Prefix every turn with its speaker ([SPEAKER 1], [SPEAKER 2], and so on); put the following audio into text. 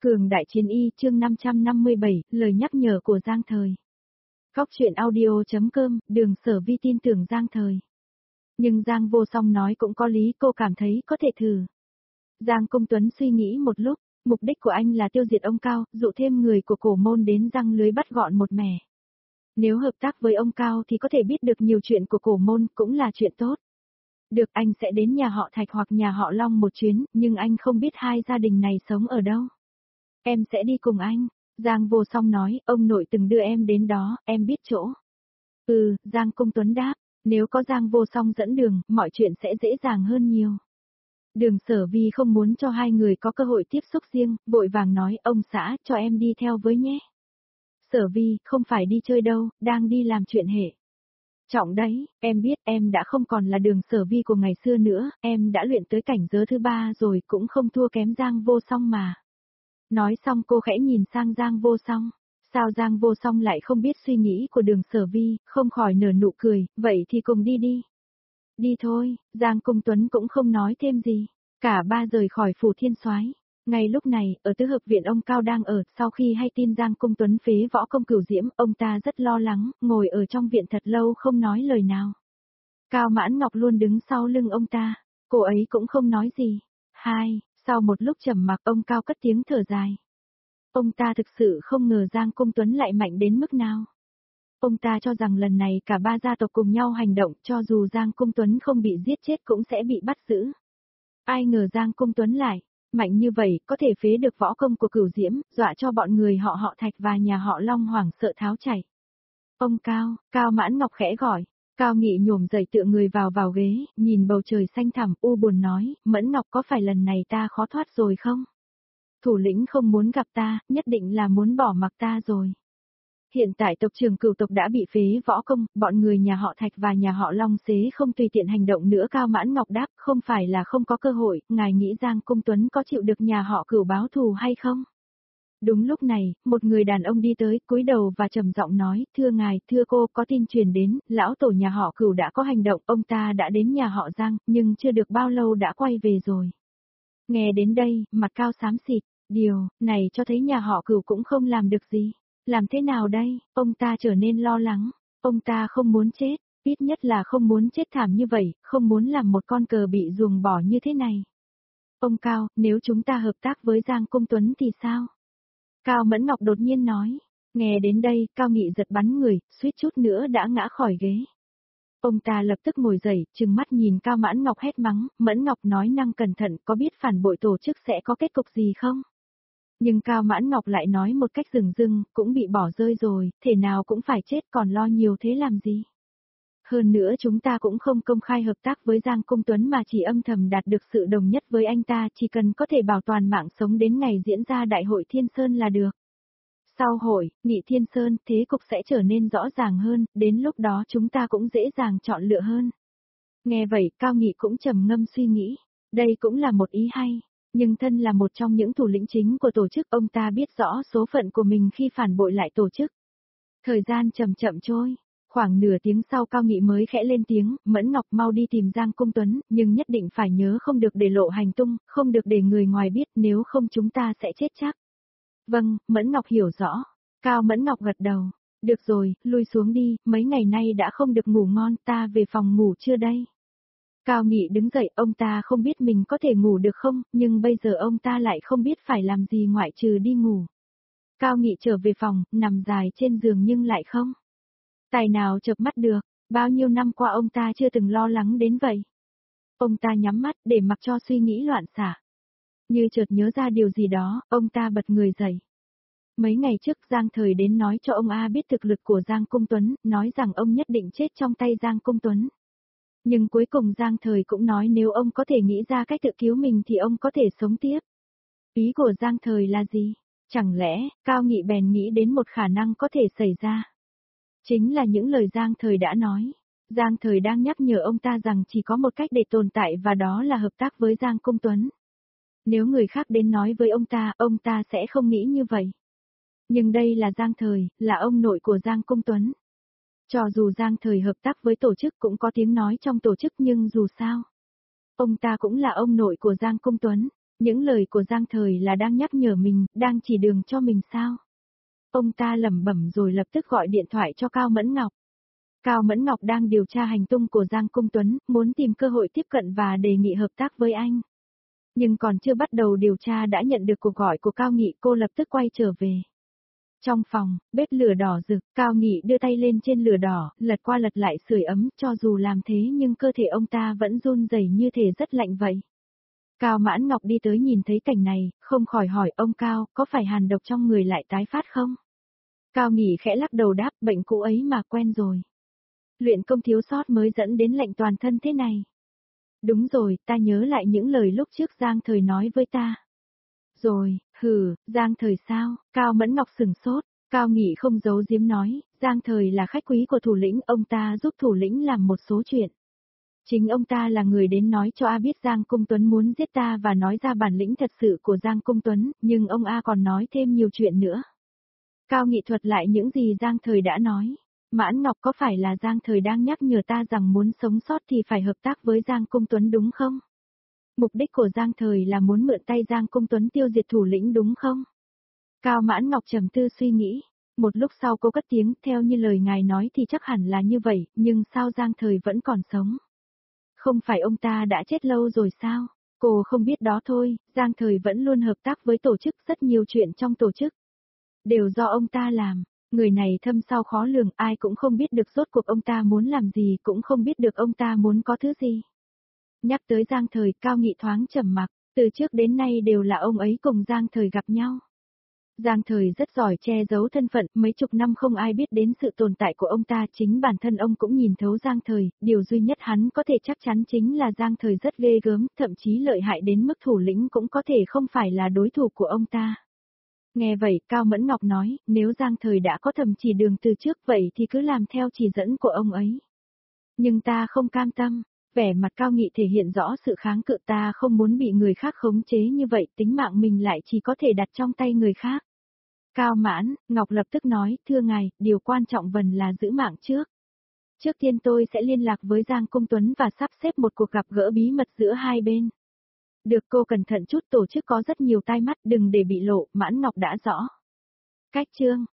[SPEAKER 1] Cường đại chiến y chương 557, lời nhắc nhở của Giang Thời. Góc truyện audio.com, Đường Sở Vi tin tưởng Giang Thời. Nhưng Giang Vô Song nói cũng có lý, cô cảm thấy có thể thử. Giang Công Tuấn suy nghĩ một lúc, mục đích của anh là tiêu diệt ông Cao, dụ thêm người của cổ môn đến răng lưới bắt gọn một mẻ. Nếu hợp tác với ông Cao thì có thể biết được nhiều chuyện của cổ môn, cũng là chuyện tốt. Được, anh sẽ đến nhà họ Thạch hoặc nhà họ Long một chuyến, nhưng anh không biết hai gia đình này sống ở đâu. Em sẽ đi cùng anh. Giang Vô Song nói, ông nội từng đưa em đến đó, em biết chỗ. Giang Công Tuấn đáp, nếu có Giang Vô Song dẫn đường, mọi chuyện sẽ dễ dàng hơn nhiều. Đường Sở Vi không muốn cho hai người có cơ hội tiếp xúc riêng, vội vàng nói, ông xã, cho em đi theo với nhé. Sở Vi, không phải đi chơi đâu, đang đi làm chuyện hệ trọng đấy, em biết em đã không còn là Đường Sở Vi của ngày xưa nữa, em đã luyện tới cảnh giới thứ 3 rồi, cũng không thua kém Giang Vô Song mà. Nói xong cô khẽ nhìn sang Giang Vô Song. Sao Giang Vô Song lại không biết suy nghĩ của Đường Sở Vi, không khỏi nở nụ cười, vậy thì cùng đi đi. Đi thôi, Giang Công Tuấn cũng không nói thêm gì. Cả ba rời khỏi phủ Thiên Soái. Ngay lúc này, ở tứ hợp viện ông Cao đang ở, sau khi hay tin Giang Công Tuấn phế võ công Cửu Diễm, ông ta rất lo lắng, ngồi ở trong viện thật lâu không nói lời nào. Cao Mãn Ngọc luôn đứng sau lưng ông ta, cô ấy cũng không nói gì. Sau một lúc trầm mặc ông Cao cất tiếng thở dài. Ông ta thực sự không ngờ Giang Công Tuấn lại mạnh đến mức nào. Ông ta cho rằng lần này cả ba gia tộc cùng nhau hành động, cho dù Giang Công Tuấn không bị giết chết cũng sẽ bị bắt giữ. Ai ngờ Giang Công Tuấn lại mạnh như vậy, có thể phế được võ công của Cửu Diễm, dọa cho bọn người họ Thạch và nhà họ Long hoảng sợ tháo chạy. Ông Cao, Cao Mãn Ngọc khẽ gọi. Cao Nghị nhổm dậy tựa người vào ghế, nhìn bầu trời xanh thẳm u buồn nói, Mẫn Ngọc có phải lần này ta khó thoát rồi không? Thủ lĩnh không muốn gặp ta, nhất định là muốn bỏ mặc ta rồi. Hiện tại tộc trưởng Cửu tộc đã bị phế võ công, bọn người nhà họ Thạch và nhà họ Long xế không tùy tiện hành động nữa. Cao Mãn Ngọc đáp, không phải là không có cơ hội, ngài nghĩ Giang Công Tuấn có chịu được nhà họ Cửu báo thù hay không? Đúng lúc này, một người đàn ông đi tới, cúi đầu và trầm giọng nói, thưa ngài, thưa cô, có tin truyền đến, lão tổ nhà họ Cửu đã có hành động, ông ta đã đến nhà họ Giang, nhưng chưa được bao lâu đã quay về rồi. Nghe đến đây, mặt Cao xám xịt, điều này cho thấy nhà họ Cửu cũng không làm được gì. Làm thế nào đây? Ông ta trở nên lo lắng, ông ta không muốn chết, ít nhất là không muốn chết thảm như vậy, không muốn làm một con cờ bị ruồng bỏ như thế này. Ông Cao, nếu chúng ta hợp tác với Giang Công Tuấn thì sao? Cao Mẫn Ngọc đột nhiên nói. Nghe đến đây, Cao Nghị giật bắn người, suýt chút nữa đã ngã khỏi ghế. Ông ta lập tức ngồi dậy, trừng mắt nhìn Cao Mãn Ngọc hét mắng, Mẫn Ngọc nói năng cẩn thận, có biết phản bội tổ chức sẽ có kết cục gì không? Nhưng Cao Mãn Ngọc lại nói một cách dửng dưng, cũng bị bỏ rơi rồi, thể nào cũng phải chết, còn lo nhiều thế làm gì? Hơn nữa chúng ta cũng không công khai hợp tác với Giang Công Tuấn mà chỉ âm thầm đạt được sự đồng nhất với anh ta, chỉ cần có thể bảo toàn mạng sống đến ngày diễn ra Đại hội Thiên Sơn là được. Sau hội, Nghị Thiên Sơn, thế cục sẽ trở nên rõ ràng hơn, đến lúc đó chúng ta cũng dễ dàng chọn lựa hơn. Nghe vậy, Cao Nghị cũng trầm ngâm suy nghĩ, đây cũng là một ý hay, nhưng thân là một trong những thủ lĩnh chính của tổ chức, ông ta biết rõ số phận của mình khi phản bội lại tổ chức. Thời gian chậm chậm trôi. Khoảng nửa tiếng sau Cao Nghị mới khẽ lên tiếng, Mẫn Ngọc mau đi tìm Giang Công Tuấn, nhưng nhất định phải nhớ không được để lộ hành tung, không được để người ngoài biết, nếu không chúng ta sẽ chết chắc. Vâng, Mẫn Ngọc hiểu rõ. Cao Mẫn Ngọc gật đầu. Được rồi, lui xuống đi, mấy ngày nay đã không được ngủ ngon, ta về phòng ngủ chưa đây? Cao Nghị đứng dậy, ông ta không biết mình có thể ngủ được không, nhưng bây giờ ông ta lại không biết phải làm gì ngoại trừ đi ngủ. Cao Nghị trở về phòng, nằm dài trên giường nhưng lại không tài nào chợp mắt được, bao nhiêu năm qua ông ta chưa từng lo lắng đến vậy. Ông ta nhắm mắt để mặc cho suy nghĩ loạn xạ. Như chợt nhớ ra điều gì đó, ông ta bật người dậy. Mấy ngày trước Giang Thời đến nói cho ông A biết thực lực của Giang Công Tuấn, nói rằng ông nhất định chết trong tay Giang Công Tuấn. Nhưng cuối cùng Giang Thời cũng nói nếu ông có thể nghĩ ra cách tự cứu mình thì ông có thể sống tiếp. Ý của Giang Thời là gì? Chẳng lẽ, Cao Nghị bèn nghĩ đến một khả năng có thể xảy ra. Chính là những lời Giang Thời đã nói. Giang Thời đang nhắc nhở ông ta rằng chỉ có một cách để tồn tại và đó là hợp tác với Giang Công Tuấn. Nếu người khác đến nói với ông ta sẽ không nghĩ như vậy. Nhưng đây là Giang Thời, là ông nội của Giang Công Tuấn. Cho dù Giang Thời hợp tác với tổ chức cũng có tiếng nói trong tổ chức nhưng dù sao, ông ta cũng là ông nội của Giang Công Tuấn. Những lời của Giang Thời là đang nhắc nhở mình, đang chỉ đường cho mình sao? Ông ta lẩm bẩm rồi lập tức gọi điện thoại cho Cao Mẫn Ngọc. Cao Mẫn Ngọc đang điều tra hành tung của Giang Cung Tuấn, muốn tìm cơ hội tiếp cận và đề nghị hợp tác với anh. Nhưng còn chưa bắt đầu điều tra đã nhận được cuộc gọi của Cao Nghị, cô lập tức quay trở về. Trong phòng, bếp lửa đỏ rực, Cao Nghị đưa tay lên trên lửa đỏ, lật qua lật lại sưởi ấm, cho dù làm thế nhưng cơ thể ông ta vẫn run rẩy như thể rất lạnh vậy. Cao Mãn Ngọc đi tới nhìn thấy cảnh này, không khỏi hỏi ông Cao, có phải hàn độc trong người lại tái phát không? Cao Nghị khẽ lắc đầu đáp, bệnh cũ ấy mà quen rồi. Luyện công thiếu sót mới dẫn đến lạnh toàn thân thế này. Đúng rồi, ta nhớ lại những lời lúc trước Giang Thời nói với ta. Rồi, Giang Thời sao? Cao Mẫn Ngọc sửng sốt, Cao Nghị không giấu giếm nói, Giang Thời là khách quý của thủ lĩnh, ông ta giúp thủ lĩnh làm một số chuyện. Chính ông ta là người đến nói cho A biết Giang Cung Tuấn muốn giết ta và nói ra bản lĩnh thật sự của Giang Cung Tuấn, nhưng ông A còn nói thêm nhiều chuyện nữa. Cao Nghị thuật lại những gì Giang Thời đã nói. Mãn Ngọc, có phải là Giang Thời đang nhắc nhở ta rằng muốn sống sót thì phải hợp tác với Giang Cung Tuấn đúng không? Mục đích của Giang Thời là muốn mượn tay Giang Cung Tuấn tiêu diệt thủ lĩnh đúng không? Cao Mãn Ngọc trầm tư suy nghĩ. Một lúc sau cô cất tiếng, theo như lời ngài nói thì chắc hẳn là như vậy, nhưng sao Giang Thời vẫn còn sống? Không phải ông ta đã chết lâu rồi sao? Cô không biết đó thôi, Giang Thời vẫn luôn hợp tác với tổ chức, rất nhiều chuyện trong tổ chức. Đều do ông ta làm. Người này thâm sâu khó lường, ai cũng không biết được rốt cuộc ông ta muốn làm gì, cũng không biết được ông ta muốn có thứ gì. Nhắc tới Giang Thời, Cao Nghị thoáng trầm mặc, từ trước đến nay đều là ông ấy cùng Giang Thời gặp nhau. Giang Thời rất giỏi che giấu thân phận, mấy chục năm không ai biết đến sự tồn tại của ông ta, chính bản thân ông cũng nhìn thấu Giang Thời, điều duy nhất hắn có thể chắc chắn chính là Giang Thời rất ghê gớm, thậm chí lợi hại đến mức thủ lĩnh cũng có thể không phải là đối thủ của ông ta. Nghe vậy, Cao Mẫn Ngọc nói, nếu Giang Thời đã có thầm chỉ đường từ trước vậy thì cứ làm theo chỉ dẫn của ông ấy. Nhưng ta không cam tâm, vẻ mặt Cao Nghị thể hiện rõ sự kháng cự, ta không muốn bị người khác khống chế như vậy, tính mạng mình lại chỉ có thể đặt trong tay người khác. Cao Mãn Ngọc lập tức nói, thưa ngài, điều quan trọng vẫn là giữ mạng trước. Trước tiên tôi sẽ liên lạc với Giang Cung Tuấn và sắp xếp một cuộc gặp gỡ bí mật giữa hai bên. Được, cô cẩn thận chút, tổ chức có rất nhiều tai mắt, đừng để bị lộ, Mãn Ngọc đã rõ. Cách chương